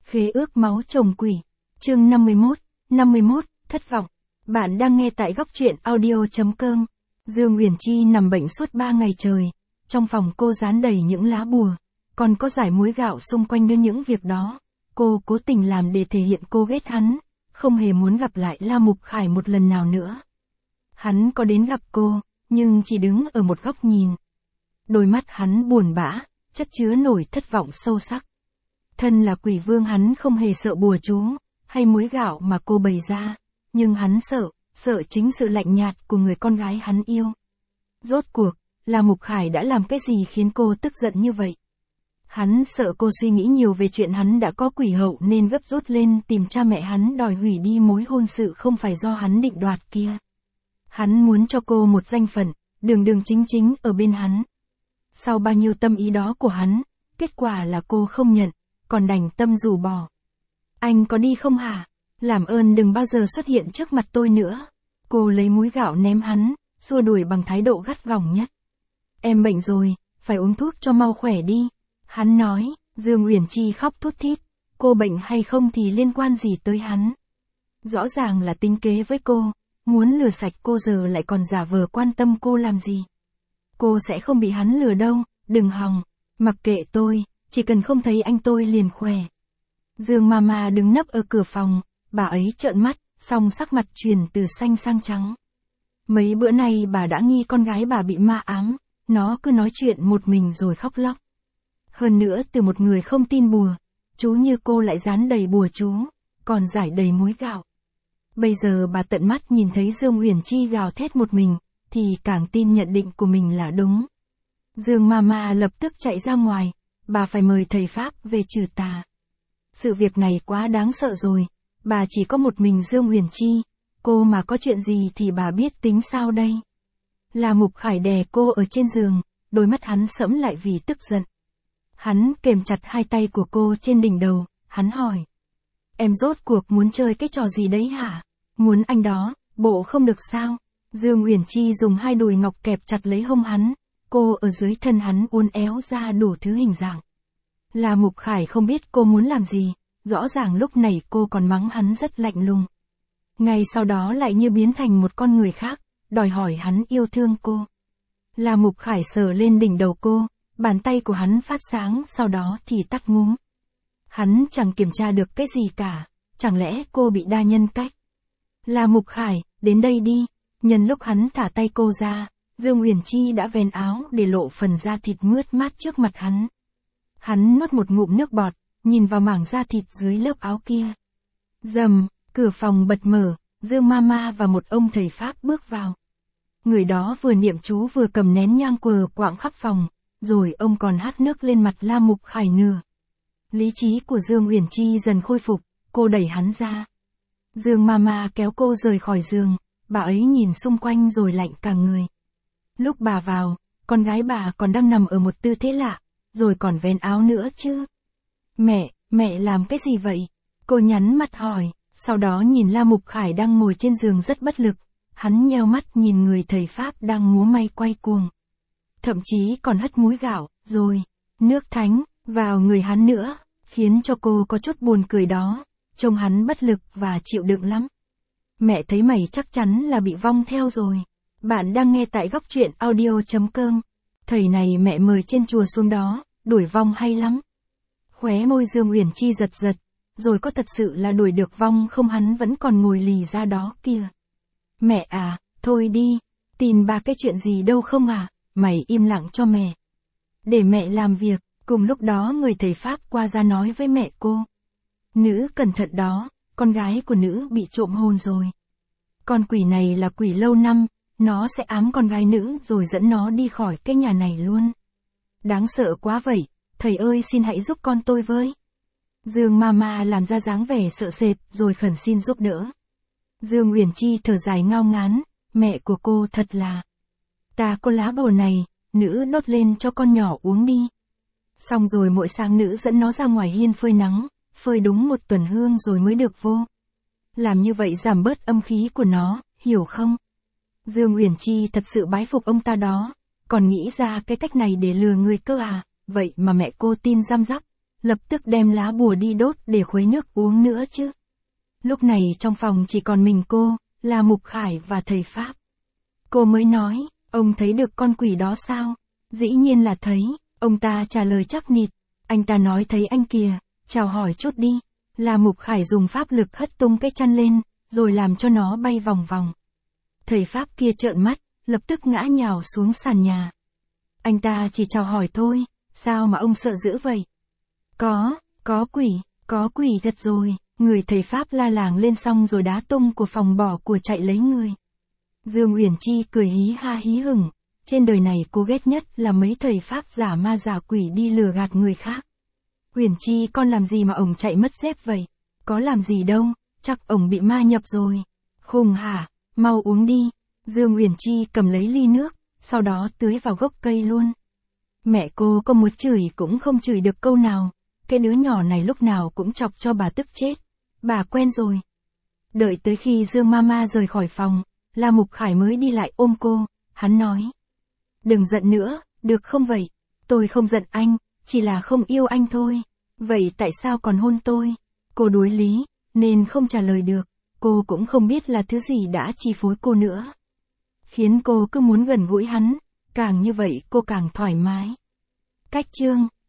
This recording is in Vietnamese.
Khế ước máu chồng quỷ. Chương 51, thất vọng. Bạn đang nghe tại góc truyện audio.com. Dương Uyển Chi nằm bệnh suốt 3 ngày trời. Trong phòng cô dán đầy những lá bùa, còn có dải muối gạo xung quanh đưa những việc đó. Cô cố tình làm để thể hiện cô ghét hắn, không hề muốn gặp lại La Mục Khải một lần nào nữa. Hắn có đến gặp cô, nhưng chỉ đứng ở một góc nhìn. Đôi mắt hắn buồn bã, chất chứa nổi thất vọng sâu sắc. Thân là quỷ vương hắn không hề sợ bùa chú, hay muối gạo mà cô bày ra, nhưng hắn sợ chính sự lạnh nhạt của người con gái hắn yêu. Rốt cuộc, La Mục Khải đã làm cái gì khiến cô tức giận như vậy? Hắn sợ cô suy nghĩ nhiều về chuyện hắn đã có quỷ hậu nên gấp rút lên tìm cha mẹ hắn đòi hủy đi mối hôn sự không phải do hắn định đoạt kia. Hắn muốn cho cô một danh phận, đường chính ở bên hắn. Sau bao nhiêu tâm ý đó của hắn, kết quả là cô không nhận, còn đành tâm rủ bỏ. Anh có đi không hả? Làm ơn đừng bao giờ xuất hiện trước mặt tôi nữa. Cô lấy muối gạo ném hắn, xua đuổi bằng thái độ gắt gỏng nhất. Em bệnh rồi, phải uống thuốc cho mau khỏe đi. Hắn nói. Dương Uyển Chi khóc thút thít. Cô bệnh hay không thì liên quan gì tới hắn? Rõ ràng là tính kế với cô, muốn lừa sạch cô giờ lại còn giả vờ quan tâm cô làm gì. Cô sẽ không bị hắn lừa đâu, đừng hòng. Mặc kệ tôi, chỉ cần không thấy anh tôi liền khỏe. Dương Mama đứng nấp ở cửa phòng, bà ấy trợn mắt, xong sắc mặt chuyển từ xanh sang trắng. Mấy bữa nay bà đã nghi con gái bà bị ma ám, nó cứ nói chuyện một mình rồi khóc lóc. Hơn nữa từ một người không tin bùa, chú như cô lại dán đầy bùa chú, còn rải đầy muối gạo. Bây giờ bà tận mắt nhìn thấy Dương Uyển Chi gào thét một mình, thì càng tin nhận định của mình là đúng. Dương Mama lập tức chạy ra ngoài, bà phải mời thầy Pháp về trừ tà. Sự việc này quá đáng sợ rồi, bà chỉ có một mình Dương Uyển Chi, cô mà có chuyện gì thì bà biết tính sao đây. La Mục Khải đè cô ở trên giường, đôi mắt hắn sẫm lại vì tức giận. Hắn kềm chặt hai tay của cô trên đỉnh đầu, hắn hỏi. Em rốt cuộc muốn chơi cái trò gì đấy hả? Muốn anh đó, bộ không được sao? Dương Uyển Chi dùng hai đùi ngọc kẹp chặt lấy hông hắn, cô ở dưới thân hắn uốn éo ra đủ thứ hình dạng. La Mục Khải không biết cô muốn làm gì, rõ ràng lúc này cô còn mắng hắn rất lạnh lùng. Ngay sau đó lại như biến thành một con người khác, đòi hỏi hắn yêu thương cô. La Mục Khải sờ lên đỉnh đầu cô, bàn tay của hắn phát sáng sau đó thì tắt ngúm. Hắn chẳng kiểm tra được cái gì cả, chẳng lẽ cô bị đa nhân cách? La Mục Khải, đến đây đi. Nhân lúc hắn thả tay cô ra, Dương Uyển Chi đã vén áo để lộ phần da thịt mướt mát trước mặt hắn. Hắn nuốt một ngụm nước bọt, nhìn vào mảng da thịt dưới lớp áo kia. Rầm, cửa phòng bật mở, Dương Mama và một ông thầy Pháp bước vào. Người đó vừa niệm chú vừa cầm nén nhang quờ quạng khắp phòng, rồi ông còn hát nước lên mặt La Mục Khải nửa. Lý trí của Dương Uyển Chi dần khôi phục, cô đẩy hắn ra. Dương Mama kéo cô rời khỏi giường, bà ấy nhìn xung quanh rồi lạnh cả người. Lúc bà vào, con gái bà còn đang nằm ở một tư thế lạ, rồi còn vén áo nữa chứ. Mẹ làm cái gì vậy? Cô nhắn mặt hỏi, sau đó nhìn La Mục Khải đang ngồi trên giường rất bất lực, hắn nheo mắt nhìn người thầy Pháp đang múa may quay cuồng. Thậm chí còn hất muối gạo, rồi, nước thánh, vào người hắn nữa, khiến cho cô có chút buồn cười đó, trông hắn bất lực và chịu đựng lắm. Mẹ thấy mày chắc chắn là bị vong theo rồi. Bạn đang nghe tại góc truyện audio.com. Thầy này mẹ mời trên chùa xuống đó, đuổi vong hay lắm. Khóe môi Dương Uyển Chi giật, rồi có thật sự là đuổi được vong không, hắn vẫn còn ngồi lì ra đó kìa. Mẹ à, thôi đi, tin ba cái chuyện gì đâu không à, mày im lặng cho mẹ. Để mẹ làm việc. Cùng lúc đó người thầy Pháp qua ra nói với mẹ cô. Nữ cẩn thận đó, con gái của nữ bị trộm hồn rồi. Con quỷ này là quỷ lâu năm, nó sẽ ám con gái nữ rồi dẫn nó đi khỏi cái nhà này luôn. Đáng sợ quá vậy, thầy ơi xin hãy giúp con tôi với. Dương Mama làm ra dáng vẻ sợ sệt rồi khẩn xin giúp đỡ. Dương Uyển Chi thở dài ngao ngán, mẹ của cô thật là. Ta có lá bồ này, nữ đốt lên cho con nhỏ uống đi. Xong rồi mỗi sáng nữ dẫn nó ra ngoài hiên phơi nắng, phơi đúng 1 tuần hương rồi mới được vô. Làm như vậy giảm bớt âm khí của nó, hiểu không? Dương Uyển Chi thật sự bái phục ông ta đó, còn nghĩ ra cái cách này để lừa người cơ à, vậy mà mẹ cô tin răm rắp. lập tức đem lá bùa đi đốt để khuấy nước uống nữa chứ. Lúc này trong phòng chỉ còn mình cô, là Mục Khải và thầy Pháp. Cô mới nói, ông thấy được con quỷ đó sao? Dĩ nhiên là thấy, ông ta trả lời chắc nịt. Anh ta nói thấy anh kìa, chào hỏi chút đi. Là Mục Khải dùng pháp lực hất tung cái chăn lên, rồi làm cho nó bay vòng vòng. Thầy Pháp kia trợn mắt, lập tức ngã nhào xuống sàn nhà. Anh ta chỉ chào hỏi thôi, sao mà ông sợ dữ vậy? Có quỷ thật rồi. Người thầy Pháp la làng lên xong rồi đá tung của phòng bỏ của chạy lấy người. Dương Uyển Chi cười hí ha hí hửng. Trên đời này cô ghét nhất là mấy thầy Pháp giả ma giả quỷ đi lừa gạt người khác. Uyển Chi con làm gì mà ổng chạy mất dép vậy? Có làm gì đâu, chắc ổng bị ma nhập rồi. Khùng hả, mau uống đi. Dương Uyển Chi cầm lấy ly nước, sau đó tưới vào gốc cây luôn. Mẹ cô có muốn chửi cũng không chửi được câu nào. Cái đứa nhỏ này lúc nào cũng chọc cho bà tức chết. Bà quen rồi. Đợi tới khi Dương Mama rời khỏi phòng, là Mục Khải mới đi lại ôm cô, hắn nói. Đừng giận nữa, được không vậy? Tôi không giận anh, chỉ là không yêu anh thôi. Vậy tại sao còn hôn tôi? Cô đuối lý, nên không trả lời được. Cô cũng không biết là thứ gì đã chi phối cô nữa. Khiến cô cứ muốn gần gũi hắn, càng như vậy cô càng thoải mái. Cách chương